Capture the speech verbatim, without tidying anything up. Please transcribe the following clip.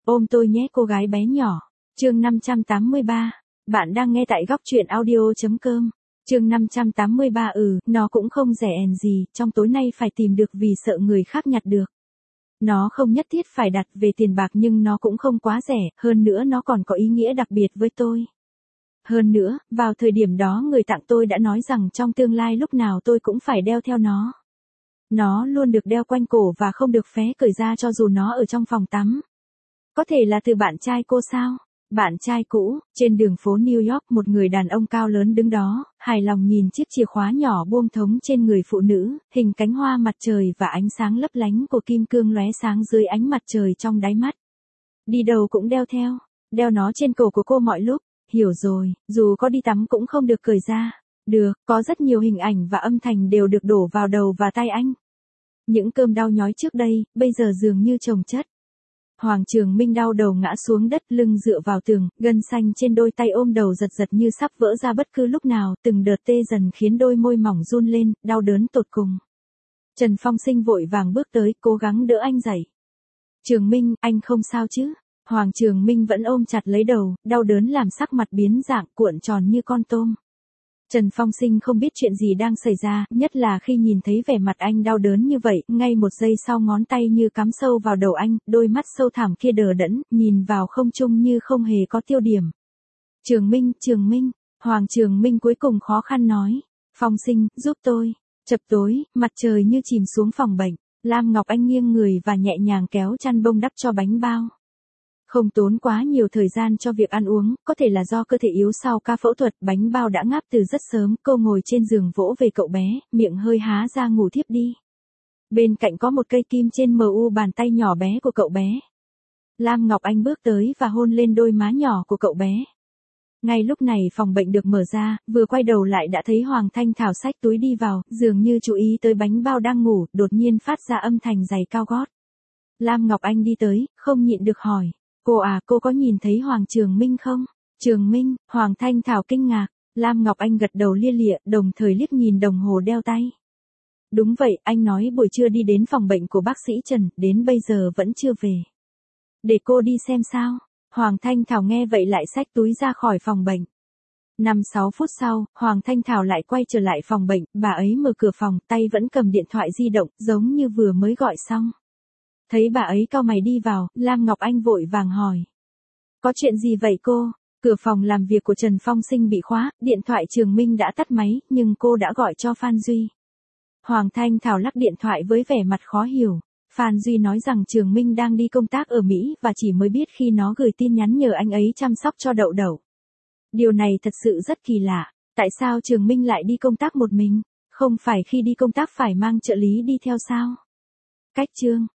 Ôm tôi nhé cô gái bé nhỏ. Chương năm trăm tám mươi ba. Bạn đang nghe tại góc truyện audio.com. Chương năm trăm tám mươi ba. Ừ, nó cũng không rẻ ền gì, trong tối nay phải tìm được vì sợ người khác nhặt được. Nó không nhất thiết phải đặt về tiền bạc nhưng nó cũng không quá rẻ, hơn nữa nó còn có ý nghĩa đặc biệt với tôi. Hơn nữa, vào thời điểm đó người tặng tôi đã nói rằng trong tương lai lúc nào tôi cũng phải đeo theo nó. Nó luôn được đeo quanh cổ và không được phé cởi ra cho dù nó ở trong phòng tắm. Có thể là từ bạn trai cô sao? Bạn trai cũ. Trên đường phố New York, một người đàn ông cao lớn đứng đó, hài lòng nhìn chiếc chìa khóa nhỏ buông thống trên người phụ nữ, hình cánh hoa mặt trời và ánh sáng lấp lánh của kim cương lóe sáng dưới ánh mặt trời trong đáy mắt. Đi đâu cũng đeo theo, đeo nó trên cổ của cô mọi lúc. Hiểu rồi, dù có đi tắm cũng không được cởi ra. Được, có rất nhiều hình ảnh và âm thanh đều được đổ vào đầu và tay anh. Những cơn đau nhói trước đây, bây giờ dường như chồng chất. Hoàng Trường Minh đau đầu ngã xuống đất, lưng dựa vào tường, gân xanh trên đôi tay ôm đầu giật giật như sắp vỡ ra bất cứ lúc nào, từng đợt tê dần khiến đôi môi mỏng run lên, đau đớn tột cùng. Trần Phong Sinh vội vàng bước tới, cố gắng đỡ anh dậy. Trường Minh, anh không sao chứ? Hoàng Trường Minh vẫn ôm chặt lấy đầu, đau đớn làm sắc mặt biến dạng, cuộn tròn như con tôm. Trần Phong Sinh không biết chuyện gì đang xảy ra, nhất là khi nhìn thấy vẻ mặt anh đau đớn như vậy, ngay một giây sau ngón tay như cắm sâu vào đầu anh, đôi mắt sâu thẳm kia đờ đẫn, nhìn vào không trung như không hề có tiêu điểm. Trường Minh, Trường Minh, Hoàng Trường Minh cuối cùng khó khăn nói. Phong Sinh, giúp tôi. Chập tối, mặt trời như chìm xuống phòng bệnh, Lam Ngọc Anh nghiêng người và nhẹ nhàng kéo chăn bông đắp cho bánh bao. Không tốn quá nhiều thời gian cho việc ăn uống, có thể là do cơ thể yếu sau ca phẫu thuật, bánh bao đã ngáp từ rất sớm, cô ngồi trên giường vỗ về cậu bé, miệng hơi há ra ngủ thiếp đi. Bên cạnh có một cây kim trên mu bàn tay nhỏ bé của cậu bé. Lam Ngọc Anh bước tới và hôn lên đôi má nhỏ của cậu bé. Ngay lúc này phòng bệnh được mở ra, vừa quay đầu lại đã thấy Hoàng Thanh Thảo xách túi đi vào, dường như chú ý tới bánh bao đang ngủ, đột nhiên phát ra âm thanh giày cao gót. Lam Ngọc Anh đi tới, không nhịn được hỏi. Cô à, cô có nhìn thấy Hoàng Trường Minh không? Trường Minh, Hoàng Thanh Thảo kinh ngạc. Lam Ngọc Anh gật đầu lia lịa, đồng thời liếc nhìn đồng hồ đeo tay. Đúng vậy, anh nói buổi trưa đi đến phòng bệnh của bác sĩ Trần, đến bây giờ vẫn chưa về. Để cô đi xem sao. Hoàng Thanh Thảo nghe vậy lại xách túi ra khỏi phòng bệnh. năm sáu phút sau, Hoàng Thanh Thảo lại quay trở lại phòng bệnh, bà ấy mở cửa phòng, tay vẫn cầm điện thoại di động, giống như vừa mới gọi xong. Thấy bà ấy cau mày đi vào, Lam Ngọc Anh vội vàng hỏi. Có chuyện gì vậy cô? Cửa phòng làm việc của Trần Phong Sinh bị khóa, điện thoại Trường Minh đã tắt máy, nhưng cô đã gọi cho Phan Duy. Hoàng Thanh Thảo lắc điện thoại với vẻ mặt khó hiểu. Phan Duy nói rằng Trường Minh đang đi công tác ở Mỹ và chỉ mới biết khi nó gửi tin nhắn nhờ anh ấy chăm sóc cho Đậu Đậu. Điều này thật sự rất kỳ lạ. Tại sao Trường Minh lại đi công tác một mình? Không phải khi đi công tác phải mang trợ lý đi theo sao? Cách chương.